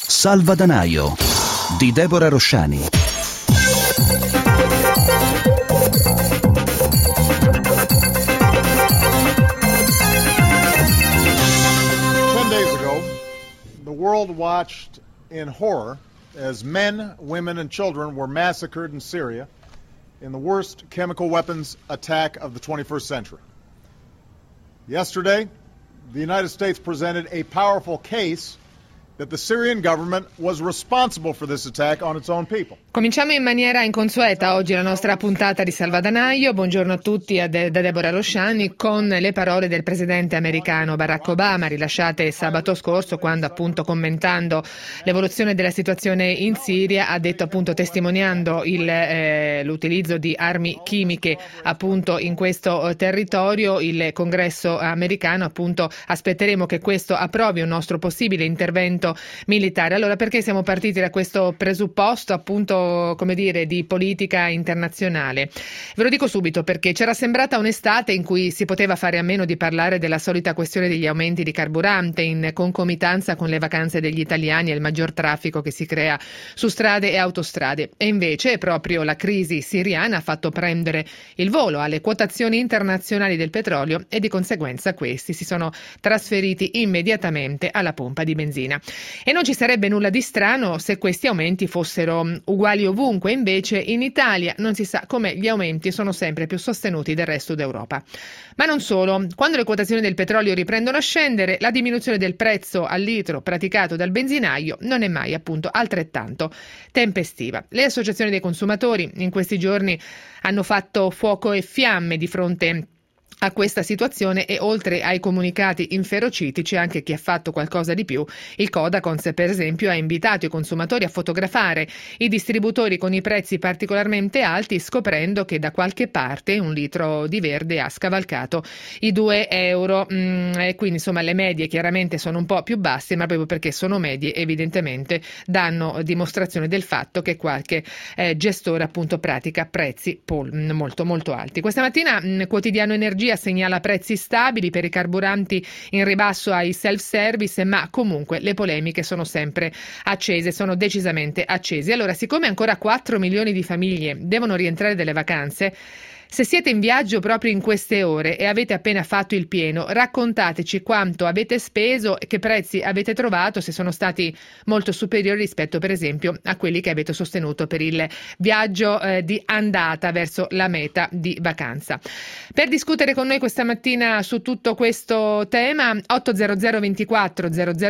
Salvadanaio di Deborah Rosciani. 10 days ago, the world watched in horror as men, women, and children were massacred in Syria in the worst chemical weapons attack of the 21st century. Yesterday, the United States presented a powerful case that the Syrian government was responsible for this attack on its own people. Cominciamo in maniera inconsueta oggi la nostra puntata di Salvadanaio. Buongiorno a tutti da Deborah Rosciani con le parole del presidente americano Barack Obama rilasciate sabato scorso, quando appunto commentando l'evoluzione della situazione in Siria ha detto, appunto testimoniando l'utilizzo di armi chimiche appunto in questo territorio, il Congresso americano appunto aspetteremo che questo approvi un nostro possibile intervento militare. Allora, perché siamo partiti da questo presupposto appunto, come dire, di politica internazionale? Ve lo dico subito, perché c'era sembrata un'estate in cui si poteva fare a meno di parlare della solita questione degli aumenti di carburante in concomitanza con le vacanze degli italiani e il maggior traffico che si crea su strade e autostrade. E invece proprio la crisi siriana ha fatto prendere il volo alle quotazioni internazionali del petrolio e di conseguenza questi si sono trasferiti immediatamente alla pompa di benzina. E non ci sarebbe nulla di strano se questi aumenti fossero uguali ovunque, invece in Italia non si sa come gli aumenti sono sempre più sostenuti del resto d'Europa. Ma non solo, quando le quotazioni del petrolio riprendono a scendere, la diminuzione del prezzo al litro praticato dal benzinaio non è mai appunto altrettanto tempestiva. Le associazioni dei consumatori in questi giorni hanno fatto fuoco e fiamme di fronte a questa situazione e oltre ai comunicati inferociti c'è anche chi ha fatto qualcosa di più. Il Codacons, per esempio, ha invitato i consumatori a fotografare i distributori con i prezzi particolarmente alti, scoprendo che da qualche parte un litro di verde ha scavalcato i 2 euro. E quindi insomma le medie chiaramente sono un po' più basse, ma proprio perché sono medie evidentemente danno dimostrazione del fatto che qualche gestore appunto pratica prezzi molto molto alti. Questa mattina Quotidiano Energia segnala prezzi stabili per i carburanti in ribasso ai self-service, ma comunque le polemiche sono sempre accese, sono decisamente accese. Allora, siccome ancora 4 milioni di famiglie devono rientrare dalle vacanze, se siete in viaggio proprio in queste ore e avete appena fatto il pieno, raccontateci quanto avete speso e che prezzi avete trovato, se sono stati molto superiori rispetto per esempio a quelli che avete sostenuto per il viaggio di andata verso la meta di vacanza. Per discutere con noi questa mattina su tutto questo tema, 800 24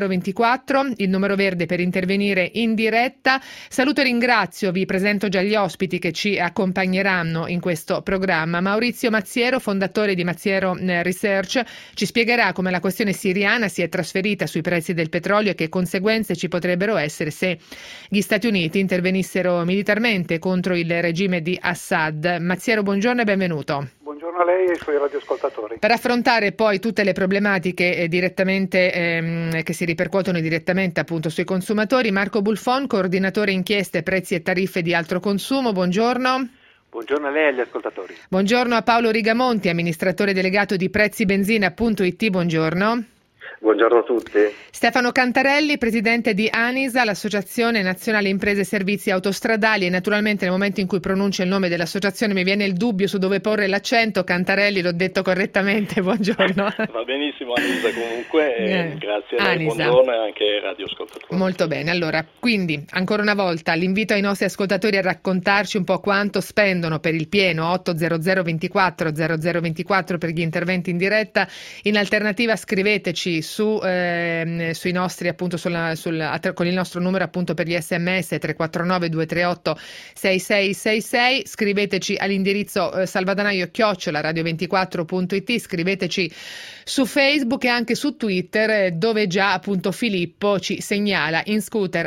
0024, il numero verde per intervenire in diretta. Saluto e ringrazio, vi presento già gli ospiti che ci accompagneranno in questo programma. Maurizio Mazziero, fondatore di Mazziero Research, ci spiegherà come la questione siriana si è trasferita sui prezzi del petrolio e che conseguenze ci potrebbero essere se gli Stati Uniti intervenissero militarmente contro il regime di Assad. Mazziero, buongiorno e benvenuto. Buongiorno a lei e ai suoi radioascoltatori. Per affrontare poi tutte le problematiche direttamente che si ripercuotono direttamente appunto sui consumatori, Marco Bulfon, coordinatore inchieste prezzi e tariffe di altro consumo, buongiorno. Buongiorno a lei e agli ascoltatori. Buongiorno a Paolo Rigamonti, amministratore delegato di prezzibenzina.it, buongiorno. Buongiorno a tutti. Stefano Cantarelli, presidente di ANISA, l'Associazione Nazionale Imprese e Servizi Autostradali, e naturalmente nel momento in cui pronuncio il nome dell'associazione mi viene il dubbio su dove porre l'accento. Cantarelli, l'ho detto correttamente, buongiorno. Va benissimo ANISA comunque, grazie a lei, ANISA. buongiorno e anche ai radioascoltatori. Molto bene, allora, quindi ancora una volta l'invito ai nostri ascoltatori a raccontarci un po' quanto spendono per il pieno, 800 24 0024 per gli interventi in diretta. In alternativa scriveteci sui nostri appunto con il nostro numero appunto per gli SMS 349 238 6666, scriveteci all'indirizzo salvadanaio@radio24.it, scriveteci su Facebook e anche su Twitter, dove già appunto Filippo ci segnala in scooter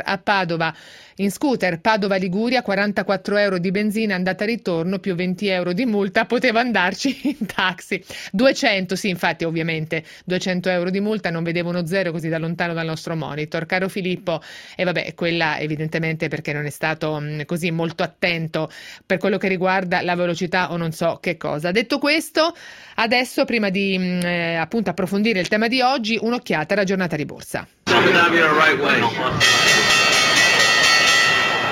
Padova Liguria 44 euro di benzina andata e ritorno più 20 euro di multa, poteva andarci in taxi. 200, sì, infatti ovviamente 200 euro di multa, non vedevo uno zero così da lontano dal nostro monitor, caro Filippo, e vabbè, quella evidentemente perché non è stato così molto attento per quello che riguarda la velocità o non so che cosa. Detto questo, adesso prima di appunto approfondire il tema di oggi, un'occhiata alla giornata di borsa.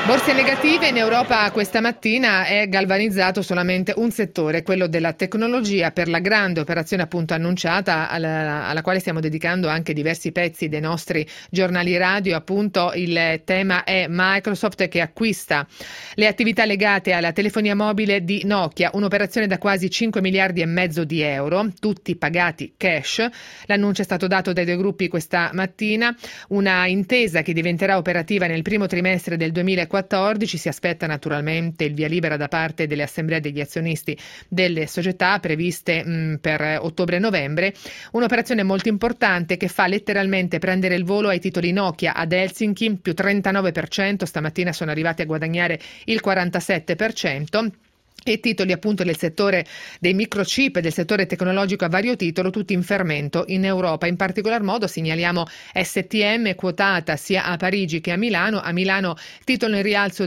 Borse negative in Europa questa mattina. È galvanizzato solamente un settore, quello della tecnologia, per la grande operazione appunto annunciata alla quale stiamo dedicando anche diversi pezzi dei nostri giornali radio. Appunto il tema è Microsoft che acquista le attività legate alla telefonia mobile di Nokia, un'operazione da quasi 5 miliardi e mezzo di euro, tutti pagati cash. L'annuncio è stato dato dai due gruppi questa mattina, una intesa che diventerà operativa nel primo trimestre del 2014. Si aspetta naturalmente il via libera da parte delle assemblee degli azionisti delle società previste per ottobre e novembre. Un'operazione molto importante che fa letteralmente prendere il volo ai titoli Nokia ad Helsinki, più 39%, stamattina sono arrivati a guadagnare il 47%. E titoli appunto del settore dei microchip e del settore tecnologico a vario titolo, tutti in fermento in Europa. In particolar modo segnaliamo STM quotata sia a Parigi che a Milano titolo in rialzo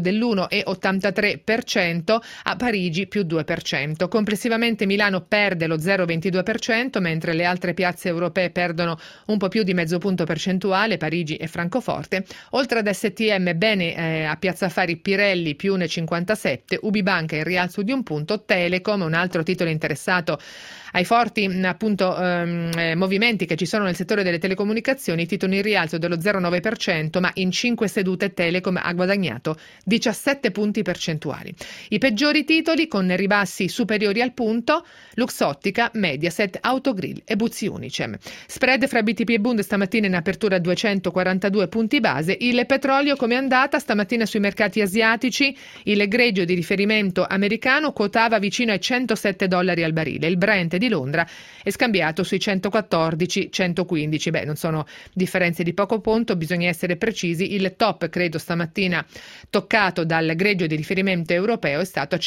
dell'1,83%, a Parigi più 2%. Complessivamente Milano perde lo 0,22%, mentre le altre piazze europee perdono un po' più di mezzo punto percentuale, Parigi e Francoforte. Oltre ad STM bene a Piazza Affari Pirelli più 1,57%, UbiBanca in rialzo di un punto, Telecom, un altro titolo interessato ai forti appunto movimenti che ci sono nel settore delle telecomunicazioni, titolo in rialzo dello 0,9%, ma in 5 sedute Telecom ha guadagnato 17 punti percentuali. I peggiori titoli con ribassi superiori al punto: Luxottica, Mediaset, Autogrill e Buzzi Unicem. Spread fra BTP e Bund stamattina in apertura a 242 punti base. Il petrolio come è andata stamattina sui mercati asiatici? Il greggio di riferimento americano quotava vicino ai $107 al barile. Il Brent di Londra è scambiato sui 114-115. Non sono differenze di poco conto, bisogna essere precisi. Il top, credo, stamattina toccato dal greggio di riferimento europeo è stato a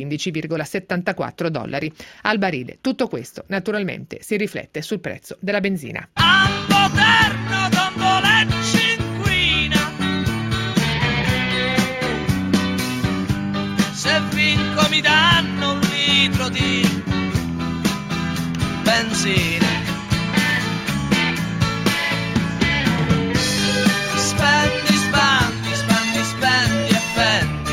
$115,74 al barile. Tutto questo naturalmente si riflette sul prezzo della benzina. Se vinco mi danno un litro di benzina. Spendi, spandi, spandi, spendi e fendi.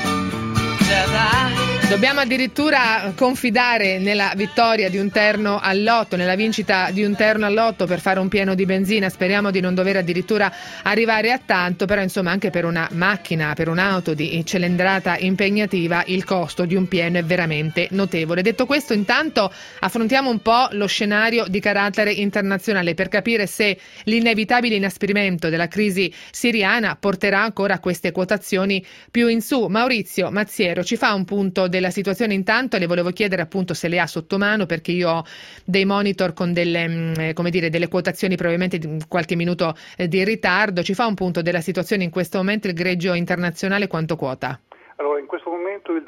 Dobbiamo addirittura confidare nella vittoria di un terno al lotto, nella vincita di un terno al lotto per fare un pieno di benzina. Speriamo di non dover addirittura arrivare a tanto, però insomma anche per una macchina, per un'auto di cilindrata impegnativa, il costo di un pieno è veramente notevole. Detto questo, intanto affrontiamo un po' lo scenario di carattere internazionale per capire se l'inevitabile inasprimento della crisi siriana porterà ancora a queste quotazioni più in su. Maurizio Mazziero ci fa un punto della situazione intanto, le volevo chiedere appunto se le ha sotto mano, perché io ho dei monitor con delle quotazioni probabilmente di qualche minuto di ritardo. Ci fa un punto della situazione in questo momento il greggio internazionale, quanto quota? Allora, in questo momento il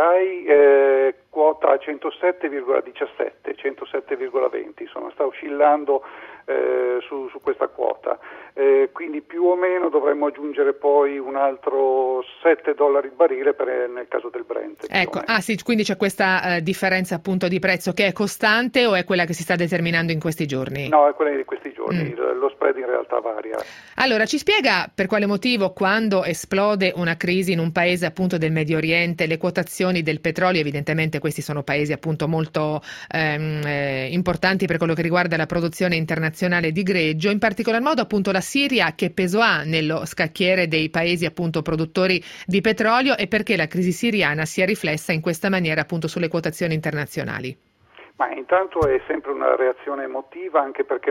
WTI quota a 107,17, 107,20, insomma sta oscillando su questa quota, quindi più o meno dovremmo aggiungere poi un altro $7 il barile nel caso del Brent. Ecco, sì, quindi c'è questa differenza appunto di prezzo che è costante o è quella che si sta determinando in questi giorni? No, è quella di questi giorni, lo spread in realtà varia. Allora, ci spiega per quale motivo quando esplode una crisi in un paese appunto del Medio Oriente, le quotazioni del petrolio, evidentemente questi sono paesi appunto molto importanti per quello che riguarda la produzione internazionale di greggio, in particolar modo appunto la Siria, che peso ha nello scacchiere dei paesi appunto produttori di petrolio, e perché la crisi siriana sia riflessa in questa maniera appunto sulle quotazioni internazionali? Ma intanto è sempre una reazione emotiva, anche perché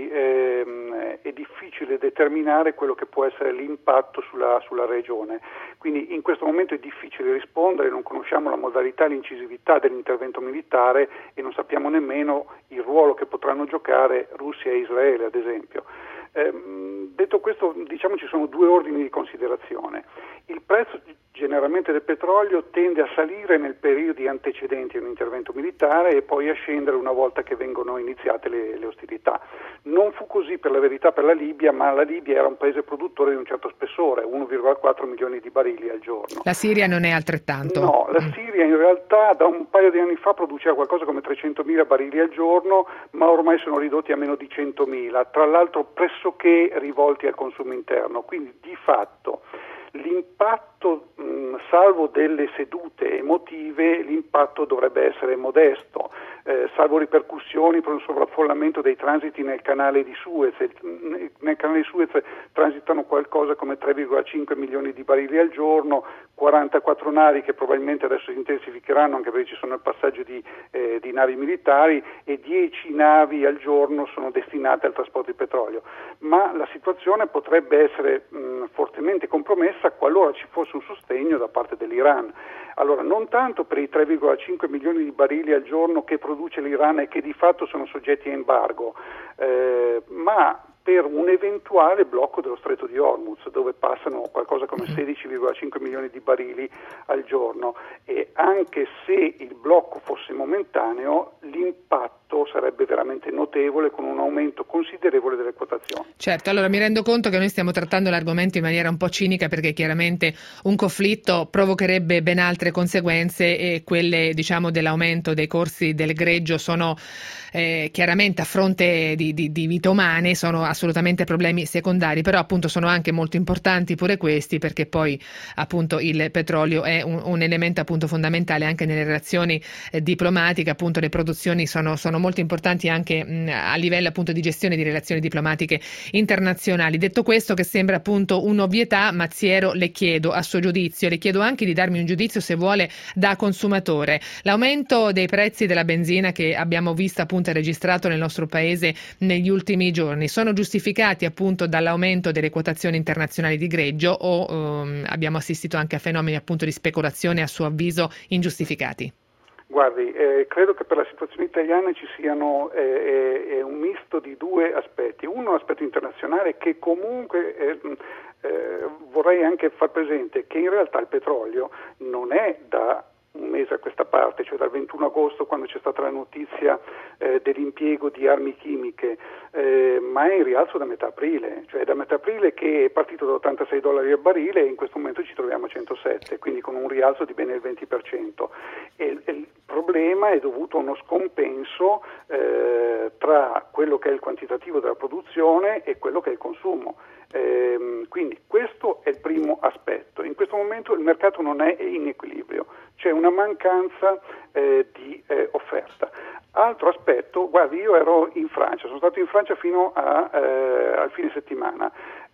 è difficile determinare quello che può essere l'impatto sulla regione. Quindi in questo momento è difficile rispondere, non conosciamo la modalità e l'incisività dell'intervento militare e non sappiamo nemmeno il ruolo che potranno giocare Russia e Israele, ad esempio. Detto questo, diciamo ci sono due ordini di considerazione. Il prezzo generalmente del petrolio tende a salire nel periodo antecedenti a un intervento militare e poi a scendere una volta che vengono iniziate le ostilità. Non fu così per la verità per la Libia, ma la Libia era un paese produttore di un certo spessore, 1,4 milioni di barili al giorno. La Siria non è altrettanto? No, la Siria in realtà da un paio di anni fa produceva qualcosa come 300.000 barili al giorno, ma ormai sono ridotti a meno di 100.000, tra l'altro pressoché rivolti al consumo interno, quindi di fatto L'impatto, salvo delle sedute emotive, l'impatto dovrebbe essere modesto, salvo ripercussioni per un sovraffollamento dei transiti nel canale di Suez. Nel canale di Suez transitano qualcosa come 3,5 milioni di barili al giorno, 44 navi che probabilmente adesso si intensificheranno anche perché ci sono il passaggio di navi militari, e 10 navi al giorno sono destinate al trasporto di petrolio. Ma la situazione potrebbe essere fortemente compromessa qualora ci fosse un sostegno da parte dell'Iran. Allora, non tanto per i 3,5 milioni di barili al giorno che produce l'Iran e che di fatto sono soggetti a embargo, ma per un eventuale blocco dello Stretto di Hormuz, dove passano qualcosa come 16,5 milioni di barili al giorno, e anche se il blocco fosse momentaneo, l'impatto sarebbe veramente notevole, con un aumento considerevole delle quotazioni. Certo, allora mi rendo conto che noi stiamo trattando l'argomento in maniera un po' cinica, perché chiaramente un conflitto provocherebbe ben altre conseguenze, e quelle, diciamo, dell'aumento dei corsi del greggio sono chiaramente, a fronte di vite umane, sono assolutamente problemi secondari, però appunto sono anche molto importanti pure questi, perché poi appunto il petrolio è un elemento appunto fondamentale anche nelle relazioni diplomatiche. Appunto le produzioni sono molto importanti anche a livello appunto di gestione di relazioni diplomatiche internazionali. Detto questo, che sembra appunto un'ovvietà, Mazziero, le chiedo a suo giudizio, le chiedo anche di darmi un giudizio, se vuole, da consumatore. L'aumento dei prezzi della benzina che abbiamo visto appunto registrato nel nostro paese negli ultimi giorni sono giustificati appunto dall'aumento delle quotazioni internazionali di greggio, o abbiamo assistito anche a fenomeni appunto di speculazione, a suo avviso, ingiustificati? Guardi, credo che per la situazione italiana ci siano un misto di due aspetti. Uno, aspetto internazionale, che comunque vorrei anche far presente che in realtà il petrolio non è da un mese a questa parte, cioè dal 21 agosto, quando c'è stata la notizia dell'impiego di armi chimiche, ma è in rialzo da metà aprile, cioè da metà aprile che è partito da $86 al barile, e in questo momento ci troviamo a 107, quindi con un rialzo di bene il 20%. E il problema è dovuto a uno scompenso tra quello che è il quantitativo della produzione e quello che è il consumo. Quindi questo è il primo aspetto. In questo momento il mercato non è in equilibrio, c'è una mancanza di offerta. Altro aspetto, guardi, io ero in Francia, sono stato in Francia fino al fine settimana.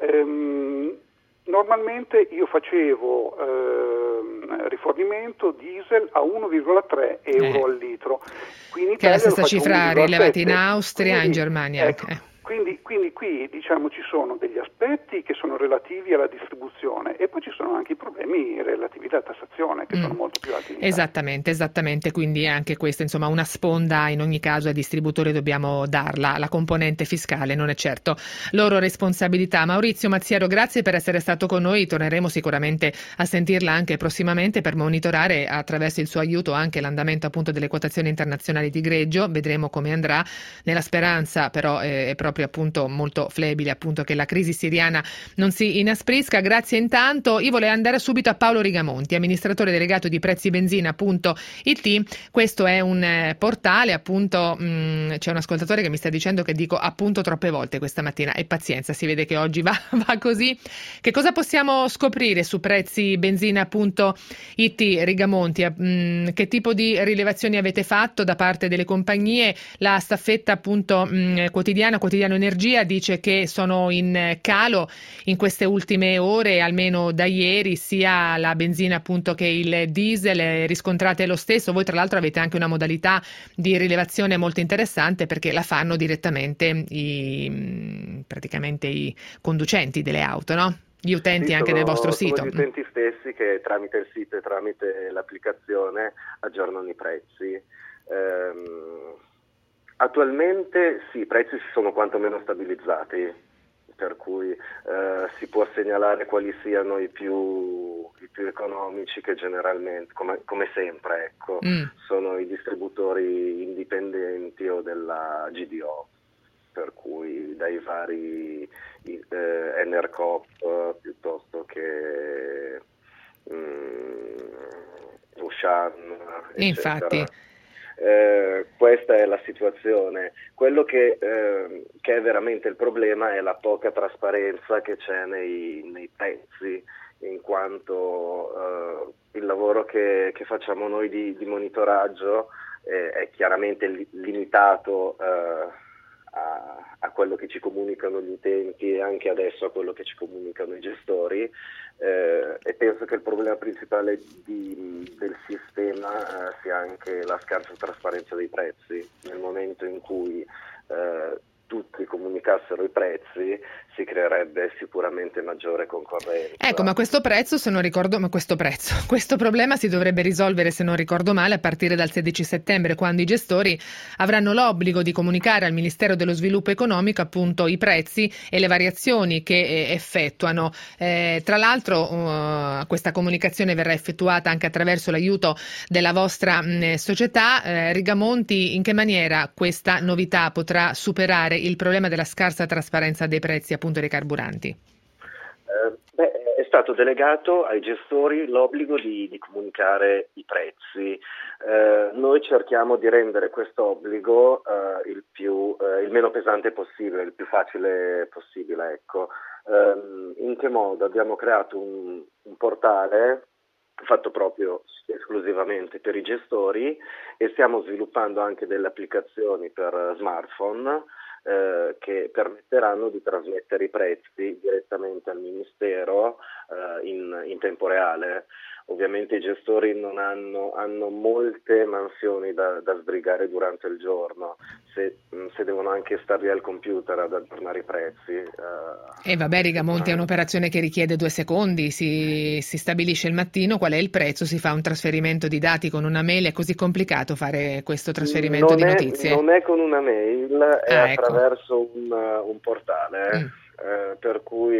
Normalmente io facevo rifornimento diesel a 1,3 euro al litro. Qui in Italia, che è la stessa lo cifra 1,7. rilevata in Austria, Quindi, in Germania ecco, anche. Quindi qui, diciamo, ci sono degli aspetti che sono relativi alla distribuzione, e poi ci sono anche i problemi relativi alla tassazione, che sono molto più alti in Italia. Esattamente, quindi anche questa, insomma, una sponda in ogni caso ai distributori dobbiamo darla. La componente fiscale non è certo loro responsabilità. Maurizio Mazziero, grazie per essere stato con noi, torneremo sicuramente a sentirla anche prossimamente per monitorare attraverso il suo aiuto anche l'andamento appunto delle quotazioni internazionali di greggio. Vedremo come andrà, nella speranza però è proprio appunto molto flebile appunto che la crisi siriana non si inasprisca. Grazie intanto. Io volevo andare subito a Paolo Rigamonti, amministratore delegato di prezzibenzina.it. Questo è un portale, appunto, c'è un ascoltatore che mi sta dicendo che dico appunto troppe volte questa mattina, e pazienza, si vede che oggi va così. Che cosa possiamo scoprire su prezzibenzina.it, Rigamonti? Che tipo di rilevazioni avete fatto da parte delle compagnie? La staffetta appunto quotidiano Energia dice che sono in calo in queste ultime ore, almeno da ieri, sia la benzina appunto che il diesel. Riscontrate lo stesso? Voi tra l'altro avete anche una modalità di rilevazione molto interessante, perché la fanno direttamente praticamente i conducenti delle auto, no? Gli utenti anche del vostro sito. Sono gli utenti stessi che tramite il sito e tramite l'applicazione aggiornano i prezzi. Attualmente sì, i prezzi si sono quantomeno stabilizzati, per cui si può segnalare quali siano i più economici, che generalmente, come sempre, ecco, sono i distributori indipendenti o della GDO, per cui dai vari Enercop piuttosto che Ushan, eccetera. Infatti. Questa è la situazione. Quello che è veramente il problema è la poca trasparenza che c'è nei prezzi in quanto il lavoro che facciamo noi di monitoraggio è chiaramente limitato a quello che ci comunicano gli utenti e anche adesso a quello che ci comunicano i gestori, e penso che il problema principale del sistema sia anche la scarsa trasparenza dei prezzi. Nel momento in cui tutti comunicassero i prezzi si creerebbe sicuramente maggiore concorrenza. Ecco, ma questo problema si dovrebbe risolvere, se non ricordo male, a partire dal 16 settembre, quando i gestori avranno l'obbligo di comunicare al Ministero dello Sviluppo Economico appunto i prezzi e le variazioni che effettuano. Tra l'altro questa comunicazione verrà effettuata anche attraverso l'aiuto della vostra società. Rigamonti, in che maniera questa novità potrà superare il problema della scarsa trasparenza dei prezzi appunto dei carburanti? È stato delegato ai gestori l'obbligo di comunicare i prezzi. Noi cerchiamo di rendere questo obbligo il meno pesante possibile, il più facile possibile. Ecco. In che modo? Abbiamo creato un portale fatto proprio esclusivamente per i gestori e stiamo sviluppando anche delle applicazioni per smartphone che permetteranno di trasmettere i prezzi direttamente al Ministero in tempo reale. Ovviamente i gestori non hanno molte mansioni da sbrigare durante il giorno, se devono anche star lì al computer ad aggiornare i prezzi. E vabbè, Rigamonti, è un'operazione che richiede 2 secondi, si stabilisce il mattino qual è il prezzo, si fa un trasferimento di dati con una mail. È così complicato fare questo trasferimento di notizie? Non è con una mail, è attraverso ecco. un portale. Per cui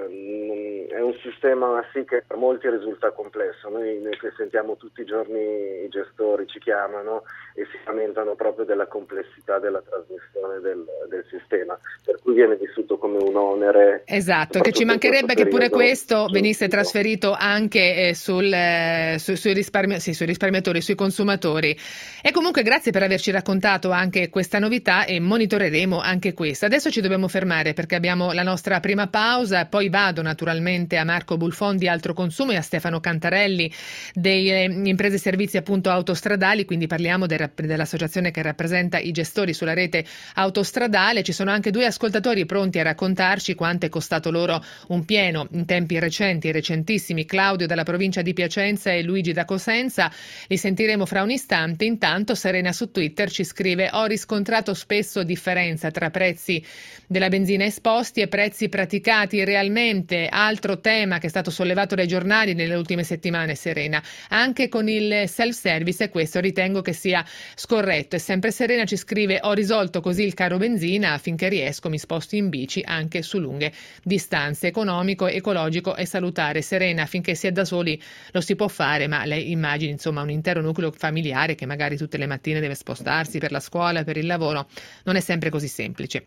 è un sistema che per molti risulta complesso. Noi che sentiamo tutti i giorni i gestori ci chiamano e si lamentano proprio della complessità della trasmissione del sistema, per cui viene vissuto come un onere. Esatto, che ci mancherebbe che pure questo venisse trasferito anche sui risparmiatori, sui consumatori. E comunque grazie per averci raccontato anche questa novità e monitoreremo anche questa. Adesso ci dobbiamo fermare perché abbiamo la nostra prima pausa, poi vado naturalmente a Marco Bulfon di Altro Consumo e a Stefano Cantarelli dei Imprese Servizi appunto autostradali, quindi parliamo dell'associazione che rappresenta i gestori sulla rete autostradale. Ci sono anche 2 ascoltatori pronti a raccontarci quanto è costato loro un pieno in tempi recentissimi, Claudio dalla provincia di Piacenza e Luigi da Cosenza. Li sentiremo fra un istante. Intanto Serena su Twitter ci scrive: ho riscontrato spesso differenza tra prezzi della benzina esposti e prezzi praticati realmente. Altro tema che è stato sollevato dai giornali nelle ultime settimane, Serena, anche con il self-service, e questo ritengo che sia scorretto. E sempre Serena ci scrive: ho risolto così il caro benzina, affinché riesco mi sposto in bici anche su lunghe distanze. Economico, ecologico e salutare. Serena, finché si è da soli lo si può fare, ma lei immagini insomma un intero nucleo familiare che magari tutte le mattine deve spostarsi per la scuola, per il lavoro, non è sempre così semplice.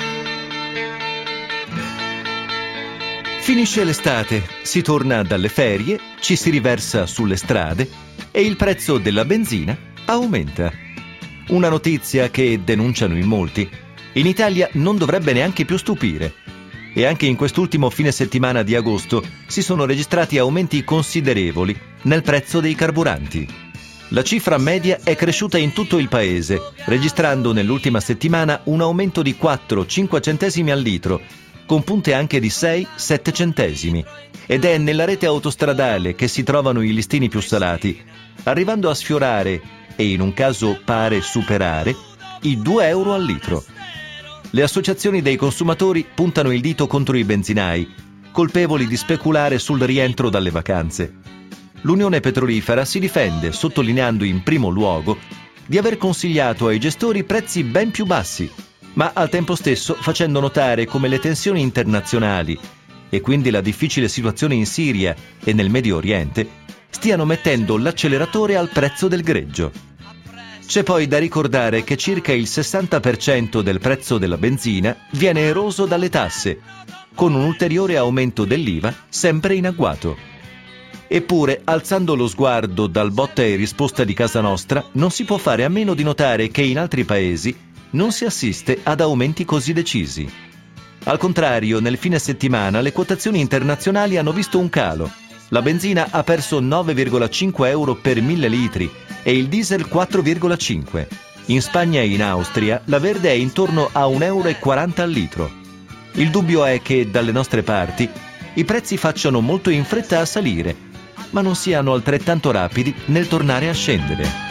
Finisce l'estate, si torna dalle ferie, ci si riversa sulle strade e il prezzo della benzina aumenta. Una notizia che, denunciano in molti, in Italia non dovrebbe neanche più stupire. E anche in quest'ultimo fine settimana di agosto si sono registrati aumenti considerevoli nel prezzo dei carburanti. La cifra media è cresciuta in tutto il paese, registrando nell'ultima settimana un aumento di 4-5 centesimi al litro, con punte anche di 6-7 centesimi. Ed è nella rete autostradale che si trovano i listini più salati, arrivando a sfiorare, e in un caso pare superare, i 2 euro al litro. Le associazioni dei consumatori puntano il dito contro i benzinai, colpevoli di speculare sul rientro dalle vacanze. L'Unione Petrolifera si difende, sottolineando in primo luogo di aver consigliato ai gestori prezzi ben più bassi, ma al tempo stesso facendo notare come le tensioni internazionali e quindi la difficile situazione in Siria e nel Medio Oriente stiano mettendo l'acceleratore al prezzo del greggio. C'è poi da ricordare che circa il 60% del prezzo della benzina viene eroso dalle tasse, con un ulteriore aumento dell'IVA sempre in agguato. Eppure, alzando lo sguardo dal botta e risposta di casa nostra, non si può fare a meno di notare che in altri paesi non si assiste ad aumenti così decisi. Al contrario, nel fine settimana le quotazioni internazionali hanno visto un calo, La benzina ha perso 9,5 euro per 1000 litri e il diesel 4,5. In Spagna e in Austria la verde è intorno a 1,40 euro al litro. Il dubbio è che dalle nostre parti i prezzi facciano molto in fretta a salire, ma non siano altrettanto rapidi nel tornare a scendere.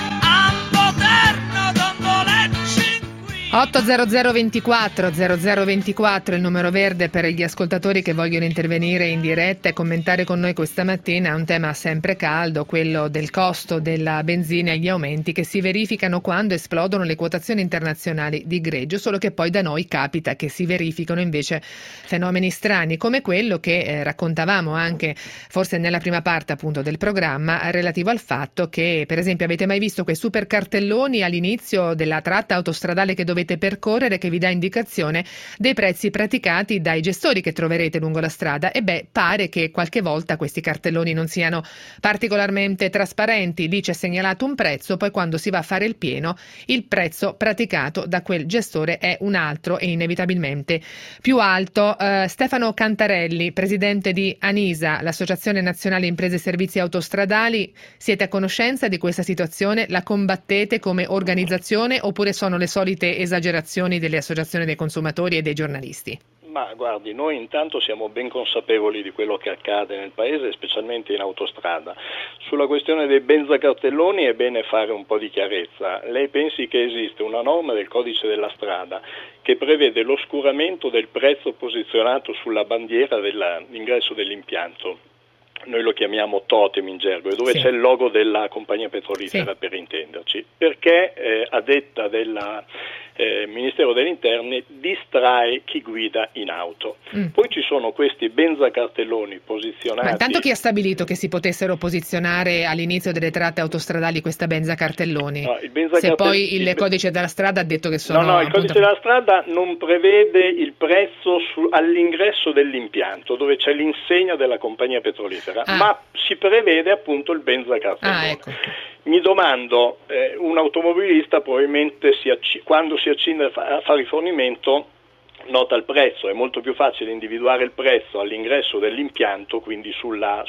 800 24 0024 il numero verde per gli ascoltatori che vogliono intervenire in diretta e commentare con noi questa mattina. È un tema sempre caldo, quello del costo della benzina e gli aumenti che si verificano quando esplodono le quotazioni internazionali di greggio, solo che poi da noi capita che si verificano invece fenomeni strani come quello che raccontavamo anche forse nella prima parte appunto del programma, relativo al fatto che, per esempio, avete mai visto quei super cartelloni all'inizio della tratta autostradale che dovete percorrere, che vi dà indicazione dei prezzi praticati dai gestori che troverete lungo la strada? E pare che qualche volta questi cartelloni non siano particolarmente trasparenti. Lì c'è segnalato un prezzo, poi quando si va a fare il pieno il prezzo praticato da quel gestore è un altro e inevitabilmente più alto. Stefano Cantarelli, presidente di ANISA, l'Associazione Nazionale Imprese e Servizi Autostradali, siete a conoscenza di questa situazione? La combattete come organizzazione oppure sono le solite esagerazioni delle associazioni dei consumatori e dei giornalisti? Ma guardi, noi intanto siamo ben consapevoli di quello che accade nel paese, specialmente in autostrada. Sulla questione dei benzacartelloni è bene fare un po' di chiarezza. Lei pensi che esiste una norma del codice della strada che prevede l'oscuramento del prezzo posizionato sulla bandiera dell'ingresso dell'impianto? Noi lo chiamiamo totem in gergo, e dove c'è il logo della compagnia petrolifera, per intenderci, perché a detta del Ministero degli Interni distrae chi guida in auto. Poi ci sono questi benzacartelloni posizionati. Ma intanto chi ha stabilito che si potessero posizionare all'inizio delle tratte autostradali questa benzacartelloni? No, se poi il codice della strada ha detto che sono... No, il codice della strada non prevede il prezzo all'ingresso dell'impianto, dove c'è l'insegna della compagnia petrolifera, ma si prevede appunto il benzacartellone. Ecco. Mi domando, un automobilista probabilmente quando si accende a fare rifornimento nota il prezzo. È molto più facile individuare il prezzo all'ingresso dell'impianto, quindi sulla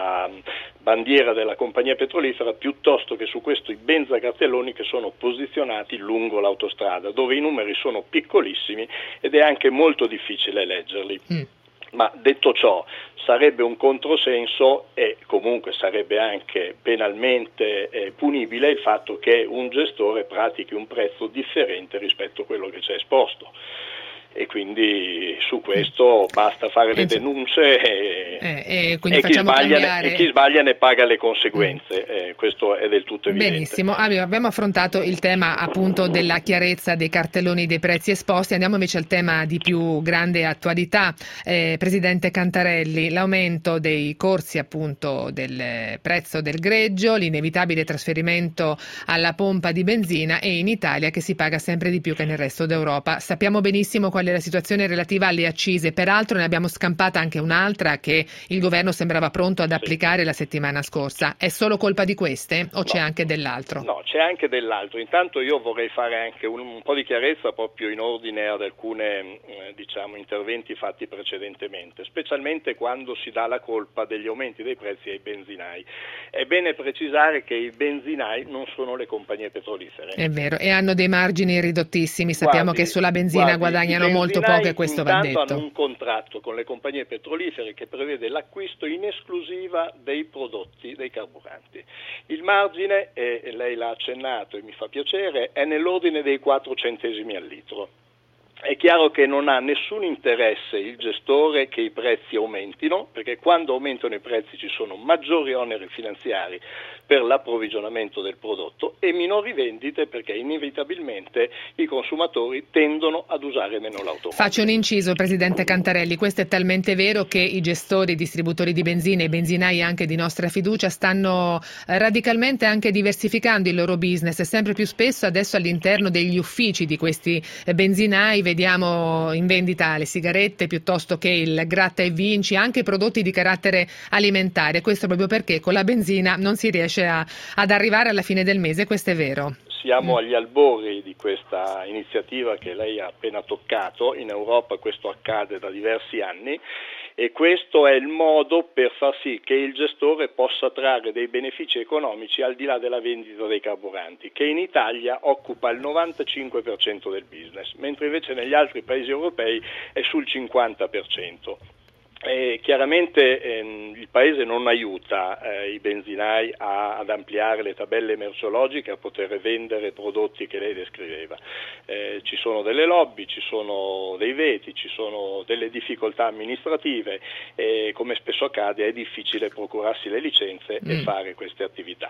bandiera della compagnia petrolifera, piuttosto che su questi benzacartelloni che sono posizionati lungo l'autostrada, dove i numeri sono piccolissimi ed è anche molto difficile leggerli. Ma detto ciò, sarebbe un controsenso e comunque sarebbe anche penalmente punibile il fatto che un gestore pratichi un prezzo differente rispetto a quello che c'è esposto. E quindi su questo basta fare le denunce e chi sbaglia ne paga le conseguenze. Questo è del tutto evidente. Benissimo, abbiamo affrontato il tema appunto della chiarezza dei cartelloni dei prezzi esposti. Andiamo invece al tema di più grande attualità. Presidente Cantarelli, l'aumento dei corsi appunto del prezzo del greggio, l'inevitabile trasferimento alla pompa di benzina e in Italia che si paga sempre di più che nel resto d'Europa. Sappiamo benissimo qual è la situazione relativa alle accise, peraltro ne abbiamo scampata anche un'altra che il governo sembrava pronto ad applicare la settimana scorsa. È solo colpa di queste o c'è anche dell'altro? No, c'è anche dell'altro. Intanto io vorrei fare anche un po' di chiarezza proprio in ordine ad alcune interventi fatti precedentemente, specialmente quando si dà la colpa degli aumenti dei prezzi ai benzinai. È bene precisare che i benzinai non sono le compagnie petrolifere. È vero, e hanno dei margini ridottissimi. Sappiamo che sulla benzina guadagnano molto poco e questo va detto. Hanno un contratto con le compagnie petrolifere che prevede l'acquisto in esclusiva dei prodotti, dei carburanti. Il margine, lei l'ha accennato e mi fa piacere, è nell'ordine dei 4 centesimi al litro. È chiaro che non ha nessun interesse il gestore che i prezzi aumentino, perché quando aumentano i prezzi ci sono maggiori oneri finanziari per l'approvvigionamento del prodotto e minori vendite, perché inevitabilmente i consumatori tendono ad usare meno l'automobile. Faccio un inciso, Presidente Cantarelli, questo è talmente vero che i gestori, i distributori di benzina e i benzinai anche di nostra fiducia stanno radicalmente anche diversificando il loro business e sempre più spesso adesso all'interno degli uffici di questi benzinai vediamo in vendita le sigarette piuttosto che il gratta e vinci, anche prodotti di carattere alimentare. Questo proprio perché con la benzina non si riesce ad arrivare alla fine del mese, questo è vero. Siamo agli albori di questa iniziativa che lei ha appena toccato. In Europa questo accade da diversi anni e questo è il modo per far sì che il gestore possa trarre dei benefici economici al di là della vendita dei carburanti, che in Italia occupa il 95% del business, mentre invece negli altri paesi europei è sul 50%. Chiaramente il Paese non aiuta i benzinai ad ampliare le tabelle merceologiche, a poter vendere prodotti che lei descriveva. Ci sono delle lobby, ci sono dei veti, ci sono delle difficoltà amministrative e, come spesso accade, è difficile procurarsi le licenze e fare queste attività.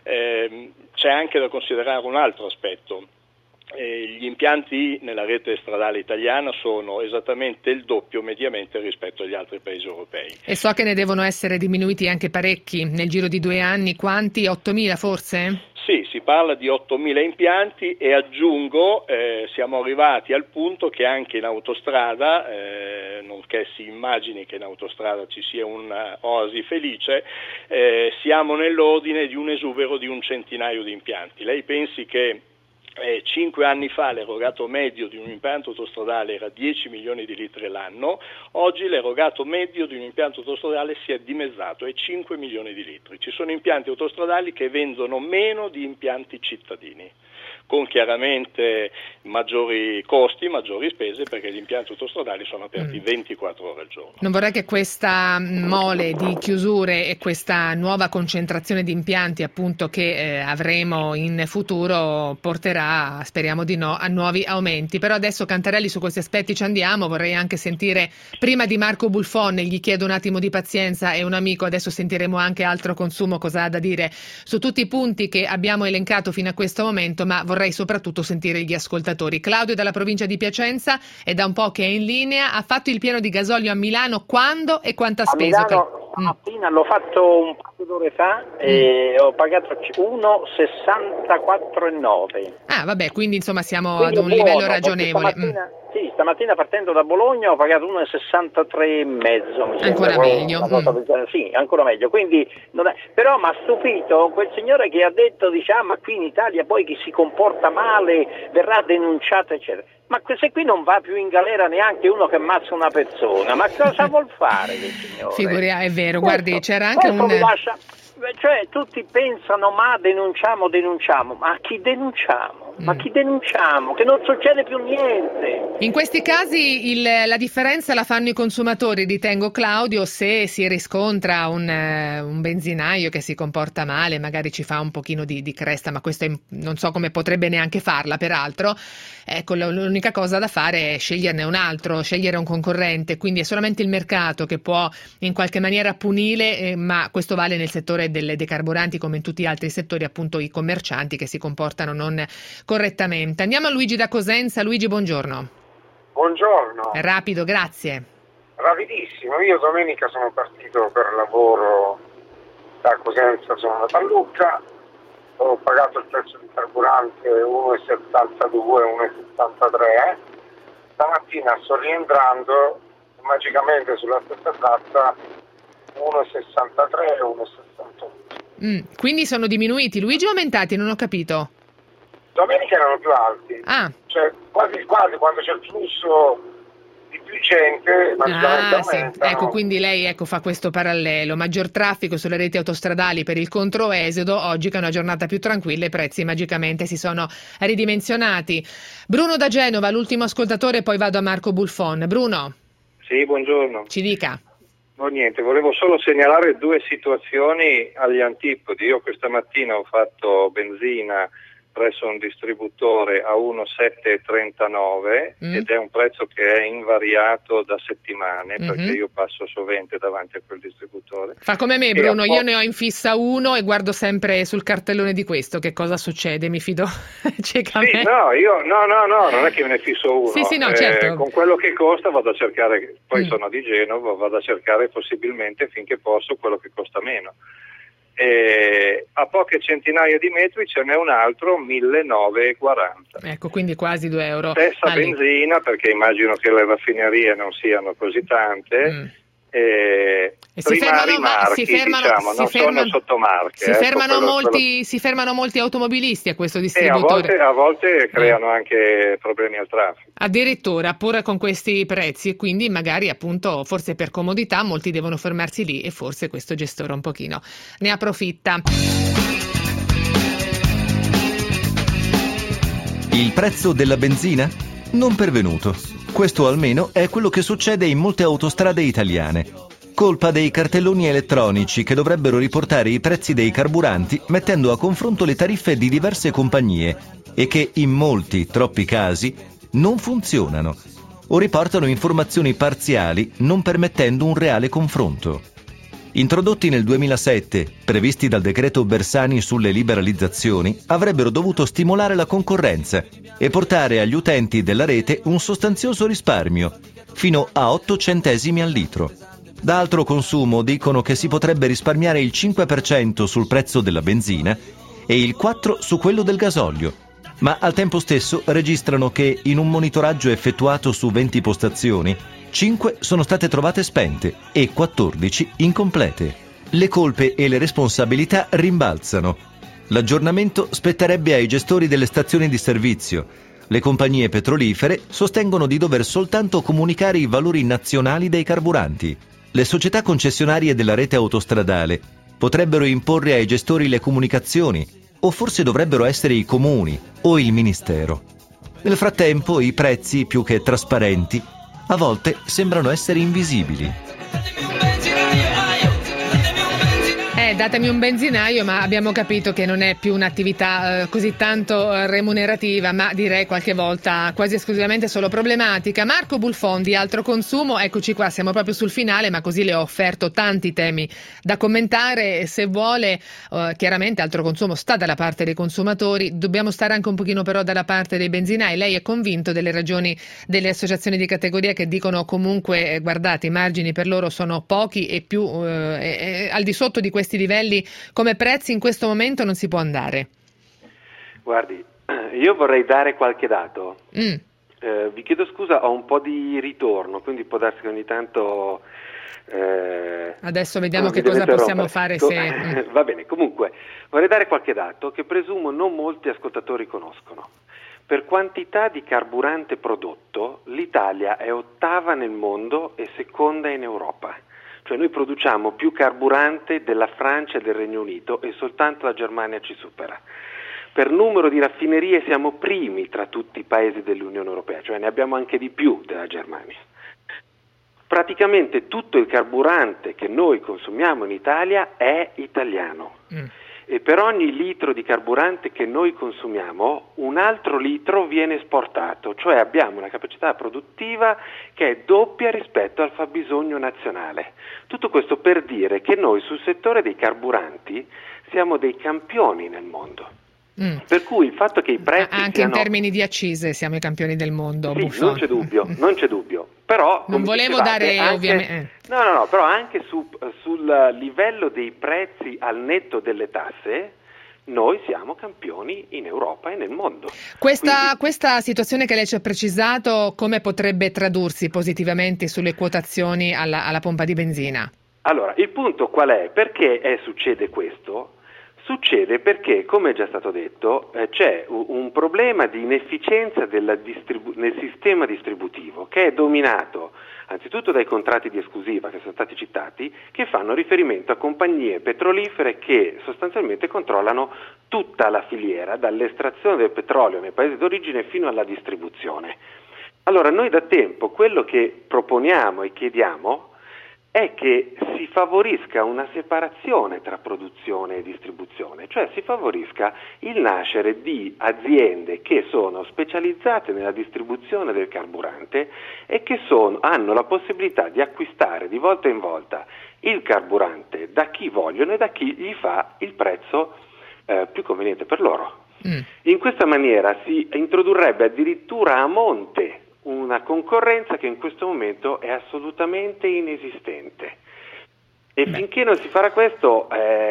C'è anche da considerare un altro aspetto. Gli impianti nella rete stradale italiana sono esattamente il doppio mediamente rispetto agli altri paesi europei. E so che ne devono essere diminuiti anche parecchi nel giro di 2 anni. Quanti? 8.000 forse? Sì, si parla di 8.000 impianti e aggiungo, siamo arrivati al punto che anche in autostrada, nonché si immagini che in autostrada ci sia un'oasi felice, siamo nell'ordine di un esubero di 100 di impianti. Lei pensi che 5 anni fa l'erogato medio di un impianto autostradale era 10 milioni di litri l'anno, oggi l'erogato medio di un impianto autostradale si è dimezzato, è 5 milioni di litri. Ci sono impianti autostradali che vendono meno di impianti cittadini, con chiaramente maggiori costi, maggiori spese, perché gli impianti autostradali sono aperti 24 ore al giorno. Non vorrei che questa mole di chiusure e questa nuova concentrazione di impianti appunto che avremo in futuro porterà, speriamo di no, a nuovi aumenti. Però adesso, Cantarelli, su questi aspetti ci andiamo. Vorrei anche sentire, prima di Marco Bulfon, gli chiedo un attimo di pazienza, è un amico, adesso sentiremo anche Altro Consumo cosa ha da dire su tutti i punti che abbiamo elencato fino a questo momento, ma vorrei soprattutto sentire gli ascoltatori. Claudio dalla provincia di Piacenza è da un po' che è in linea. Ha fatto il pieno di gasolio a Milano quando e quanto ha speso? A Milano stamattina l'ho fatto un paio d'ore fa e ho pagato 1,64,9. Ah, vabbè, quindi insomma siamo ad un livello ragionevole. Stamattina partendo da Bologna ho pagato 1,63,5. Ancora meglio. Sì, ancora meglio. Quindi però mi ha stupito quel signore che ha detto, ma qui in Italia poi chi si comporta male verrà denunciato, eccetera. Ma se qui non va più in galera neanche uno che ammazza una persona, ma cosa vuol fare quel signore? È vero, guardi, c'era anche Cioè tutti pensano ma denunciamo, ma a chi denunciamo? Ma chi denunciamo? Che non succede più niente. In questi casi la differenza la fanno i consumatori, ritengo, Claudio. Se si riscontra un benzinaio che si comporta male, magari ci fa un pochino di cresta, ma questo non so come potrebbe neanche farla, peraltro. Ecco, l'unica cosa da fare è sceglierne un altro, scegliere un concorrente, quindi è solamente il mercato che può in qualche maniera punire, ma questo vale nel settore dei carburanti come in tutti gli altri settori, appunto i commercianti che si comportano non correttamente. Andiamo a Luigi da Cosenza. Luigi, buongiorno. Buongiorno. Rapido, grazie. Rapidissimo, io domenica sono partito per lavoro da Cosenza, sono andato a Lucca, ho pagato il prezzo di carburante 1,72, 1,73, stamattina sto rientrando magicamente sulla stessa tratta 1,63, 1,68. Quindi sono diminuiti, Luigi, o aumentati? Non ho capito. Domenica erano più alti, cioè quasi quando c'è il flusso di più gente, sì. Ecco, quindi lei fa questo parallelo, maggior traffico sulle reti autostradali per il controesodo, oggi che è una giornata più tranquilla i prezzi magicamente si sono ridimensionati. Bruno da Genova, l'ultimo ascoltatore, poi vado a Marco Bulfon. Bruno. Sì, buongiorno. Ci dica. Niente, volevo solo segnalare 2 situazioni agli antipodi. Io questa mattina ho fatto benzina presso un distributore a 1,739 ed è un prezzo che è invariato da settimane, perché io passo sovente davanti a quel distributore. Fa come me, Bruno, io ne ho in fissa uno e guardo sempre sul cartellone di questo che cosa succede, mi fido ciecamente. Sì, no, non è che me ne fisso uno. Sì, no, certo. Con quello che costa vado a cercare, poi sono di Genova, vado a cercare possibilmente finché posso quello che costa meno. A poche centinaia di metri ce n'è un altro 1.940. Ecco, quindi quasi €2. Stessa benzina, perché immagino che le raffinerie non siano così tante, si fermano sottomarche. Si fermano molti automobilisti a questo distributore. A volte creano anche problemi al traffico. Addirittura, pure con questi prezzi, e quindi magari appunto forse per comodità molti devono fermarsi lì e forse questo gestore un pochino ne approfitta. Il prezzo della benzina? Non pervenuto. Questo almeno è quello che succede in molte autostrade italiane. Colpa dei cartelloni elettronici che dovrebbero riportare i prezzi dei carburanti mettendo a confronto le tariffe di diverse compagnie e che in molti, troppi casi, non funzionano o riportano informazioni parziali non permettendo un reale confronto. Introdotti nel 2007, previsti dal decreto Bersani sulle liberalizzazioni, avrebbero dovuto stimolare la concorrenza e portare agli utenti della rete un sostanzioso risparmio, fino a 8 centesimi al litro. Da altro consumo dicono che si potrebbe risparmiare il 5% sul prezzo della benzina e il 4% su quello del gasolio, ma al tempo stesso registrano che in un monitoraggio effettuato su 20 postazioni, 5 sono state trovate spente e 14 incomplete. Le colpe e le responsabilità rimbalzano. L'aggiornamento spetterebbe ai gestori delle stazioni di servizio. Le compagnie petrolifere sostengono di dover soltanto comunicare i valori nazionali dei carburanti. Le società concessionarie della rete autostradale potrebbero imporre ai gestori le comunicazioni, o forse dovrebbero essere i comuni o il Ministero. Nel frattempo i prezzi, più che trasparenti, a volte sembrano essere invisibili. Datemi un benzinaio, ma abbiamo capito che non è più un'attività così tanto remunerativa, ma direi qualche volta quasi esclusivamente solo problematica. Marco Bulfondi, altro consumo, eccoci qua, siamo proprio sul finale, ma così le ho offerto tanti temi da commentare. Se vuole, chiaramente altro consumo sta dalla parte dei consumatori, dobbiamo stare anche un pochino però dalla parte dei benzinai. Lei è convinto delle ragioni delle associazioni di categoria che dicono comunque, guardate, i margini per loro sono pochi e più al di sotto di questi livelli come prezzi in questo momento non si può andare? Guardi, io vorrei dare qualche dato. Vi chiedo scusa, ho un po' di ritorno, quindi può darsi che ogni tanto adesso vediamo che cosa possiamo fare se va bene. Comunque vorrei dare qualche dato che presumo non molti ascoltatori conoscono. Per quantità di carburante prodotto l'Italia è ottava nel mondo e seconda in Europa. Cioè noi produciamo più carburante della Francia e del Regno Unito e soltanto la Germania ci supera. Per numero di raffinerie siamo primi tra tutti i paesi dell'Unione Europea, cioè ne abbiamo anche di più della Germania. Praticamente tutto il carburante che noi consumiamo in Italia è italiano. E per ogni litro di carburante che noi consumiamo, un altro litro viene esportato, cioè abbiamo una capacità produttiva che è doppia rispetto al fabbisogno nazionale. Tutto questo per dire che noi sul settore dei carburanti siamo dei campioni nel mondo. Per cui il fatto che i prezzi anche in termini di accise siamo i campioni del mondo. Sì, non c'è dubbio. Però non volevo dare anche, ovviamente no, però anche sul livello dei prezzi al netto delle tasse noi siamo campioni in Europa e nel mondo. Questa situazione che lei ci ha precisato, come potrebbe tradursi positivamente sulle quotazioni alla pompa di benzina? Allora, il punto qual è? Perché succede questo? Succede perché, come è già stato detto, c'è un problema di inefficienza nel sistema distributivo che è dominato anzitutto dai contratti di esclusiva che sono stati citati, che fanno riferimento a compagnie petrolifere che sostanzialmente controllano tutta la filiera, dall'estrazione del petrolio nei paesi d'origine fino alla distribuzione. Allora noi da tempo quello che proponiamo e chiediamo è che si favorisca una separazione tra produzione e distribuzione, cioè si favorisca il nascere di aziende che sono specializzate nella distribuzione del carburante e che hanno la possibilità di acquistare di volta in volta il carburante da chi vogliono e da chi gli fa il prezzo più conveniente per loro. In questa maniera si introdurrebbe addirittura a monte una concorrenza che in questo momento è assolutamente inesistente e finché non si farà questo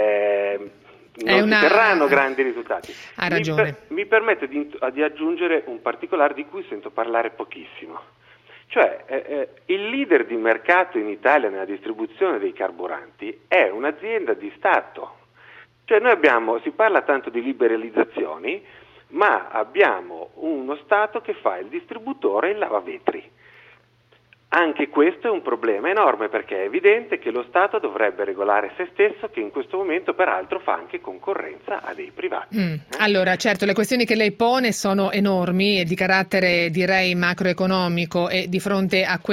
si otterranno grandi risultati. Ha ragione. Mi permette di aggiungere un particolare di cui sento parlare pochissimo, Cioè il leader di mercato in Italia nella distribuzione dei carburanti è un'azienda di Stato. Cioè si parla tanto di liberalizzazioni, ma abbiamo uno Stato che fa il distributore e il lavavetri. Anche questo è un problema enorme, perché è evidente che lo Stato dovrebbe regolare se stesso, che in questo momento peraltro fa anche concorrenza a dei privati. Allora, certo, le questioni che lei pone sono enormi e di carattere, direi, macroeconomico, e di fronte a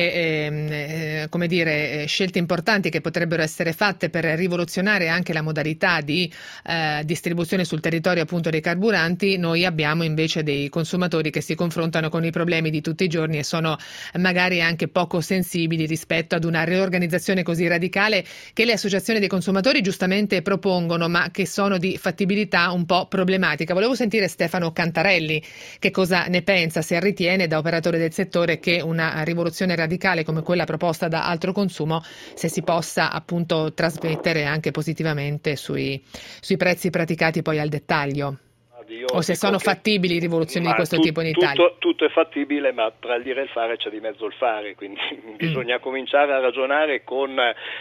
queste scelte importanti che potrebbero essere fatte per rivoluzionare anche la modalità di distribuzione sul territorio appunto dei carburanti, noi abbiamo invece dei consumatori che si confrontano con i problemi di tutti i giorni e sono magari anche poco sensibili rispetto ad una riorganizzazione così radicale che le associazioni dei consumatori giustamente propongono, ma che sono di fattibilità un po' problematica. Volevo sentire Stefano Cantarelli che cosa ne pensa, se ritiene, da operatore del settore, che una rivoluzione radicale come quella proposta da Altro Consumo, se si possa appunto trasmettere anche positivamente sui prezzi praticati poi al dettaglio. O se sono fattibili rivoluzioni di questo tipo in Italia. Tutto è fattibile, ma tra il dire e il fare c'è di mezzo il fare, quindi bisogna cominciare a ragionare con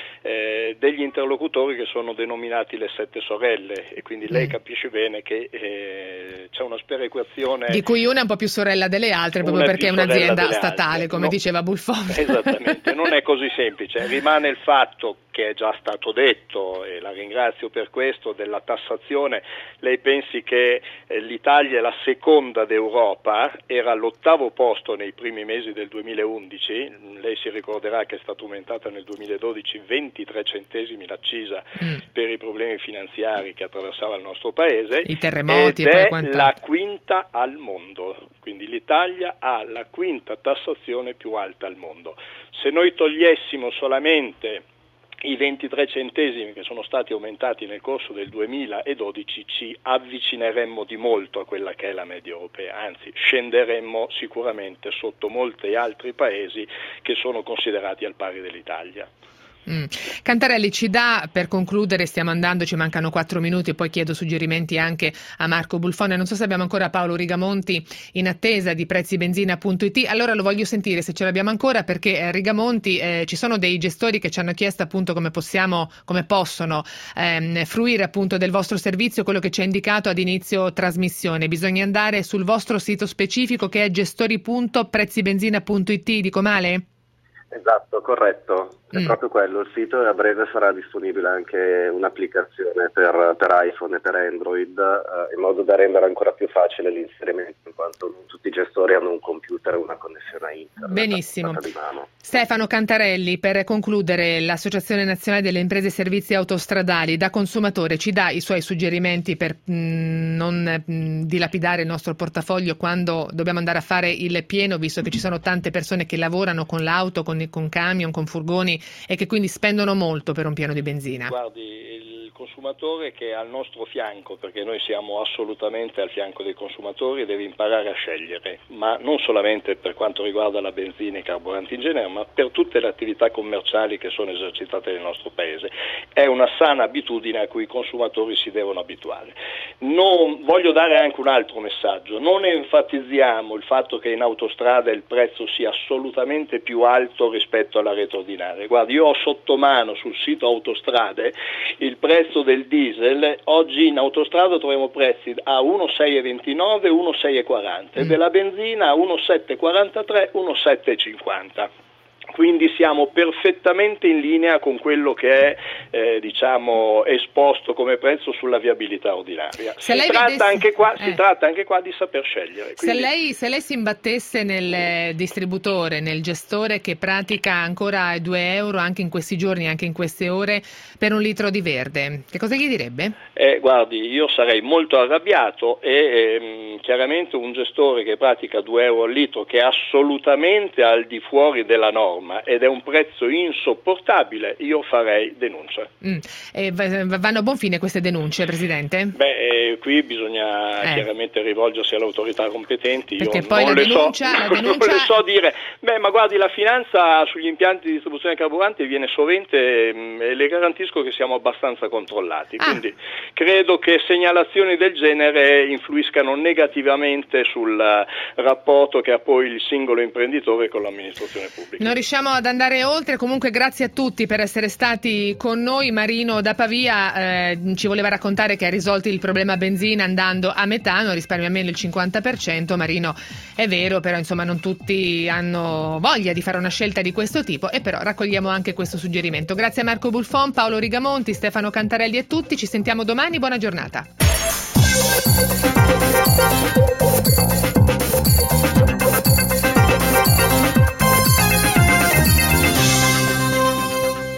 degli interlocutori che sono denominati le 7 sorelle, e quindi lei capisce bene che c'è una sperequazione di cui una è un po' più sorella delle altre, proprio perché è un'azienda statale, come diceva Buffon. Esattamente, non è così semplice. Rimane il fatto che è già stato detto, e la ringrazio per questo, della tassazione. Lei pensi che l'Italia è la seconda d'Europa, era all'8° posto nei primi mesi del 2011, lei si ricorderà che è stata aumentata nel 2012 23 centesimi l'accisa per i problemi finanziari che attraversava il nostro paese, i terremoti, ed e è la quinta al mondo, quindi l'Italia ha la quinta tassazione più alta al mondo. Se noi togliessimo solamente i 23 centesimi che sono stati aumentati nel corso del 2012, ci avvicineremmo di molto a quella che è la media europea, anzi scenderemmo sicuramente sotto molti altri paesi che sono considerati al pari dell'Italia. Cantarelli, ci dà, per concludere, stiamo andando, ci mancano 4 minuti e poi chiedo suggerimenti anche a Marco Bulfone. Non so se abbiamo ancora Paolo Rigamonti in attesa di prezzibenzina.it, allora lo voglio sentire se ce l'abbiamo ancora, perché Rigamonti, ci sono dei gestori che ci hanno chiesto appunto come possono fruire appunto del vostro servizio, quello che ci ha indicato ad inizio trasmissione. Bisogna andare sul vostro sito specifico che è gestori.prezzibenzina.it, dico male? Esatto, corretto, è proprio quello il sito, e a breve sarà disponibile anche un'applicazione per iPhone e per Android, in modo da rendere ancora più facile l'inserimento, in quanto non tutti i gestori hanno un computer e una connessione a internet. Benissimo. Stefano Cantarelli, per concludere, l'Associazione Nazionale delle Imprese e Servizi Autostradali, da consumatore, ci dà i suoi suggerimenti per non dilapidare il nostro portafoglio quando dobbiamo andare a fare il pieno, visto che ci sono tante persone che lavorano con l'auto, con camion, con furgoni, e che quindi spendono molto per un pieno di benzina. Guardi, il consumatore che è al nostro fianco, perché noi siamo assolutamente al fianco dei consumatori, deve imparare a scegliere, ma non solamente per quanto riguarda la benzina e i carburanti in genere, ma per tutte le attività commerciali che sono esercitate nel nostro paese. È una sana abitudine a cui i consumatori si devono abituare. Voglio dare anche un altro messaggio: non enfatizziamo il fatto che in autostrada il prezzo sia assolutamente più alto rispetto alla rete ordinaria. Guardi, io ho sotto mano sul sito Autostrade il prezzo del diesel. Oggi in autostrada troviamo prezzi a 1,629, 1,640 e della benzina a 1,743, 1,750. Quindi siamo perfettamente in linea con quello che è esposto come prezzo sulla viabilità ordinaria. Si tratta anche qua di saper scegliere. Quindi, se lei si imbattesse nel distributore, nel gestore che pratica ancora €2 anche in questi giorni, anche in queste ore, per un litro di verde, che cosa gli direbbe? Guardi, io sarei molto arrabbiato, e chiaramente un gestore che pratica €2 al litro, che è assolutamente al di fuori della norma ed è un prezzo insopportabile, io farei denuncia. cose. E vanno a buon fine queste denunce, Presidente? Qui bisogna chiaramente rivolgersi alle autorità competenti. Perché io poi non la le denuncia... non le so dire. Ma guardi, la finanza sugli impianti di distribuzione carburante viene sovente e le garantisco che siamo abbastanza controllati, quindi credo che segnalazioni del genere influiscano negativamente sul rapporto che ha poi il singolo imprenditore con l'amministrazione pubblica. Non riusciamo ad andare oltre, comunque grazie a tutti per essere stati con noi. Marino da Pavia ci voleva raccontare che ha risolto il problema benzina andando a metano, risparmia almeno il 50%. Marino, è vero, però insomma non tutti hanno voglia di fare una scelta di questo tipo, e però raccogliamo anche questo suggerimento. Grazie a Marco Bulfon, Paolo Rigamonti, Stefano Cantarelli e tutti, ci sentiamo domani, buona giornata.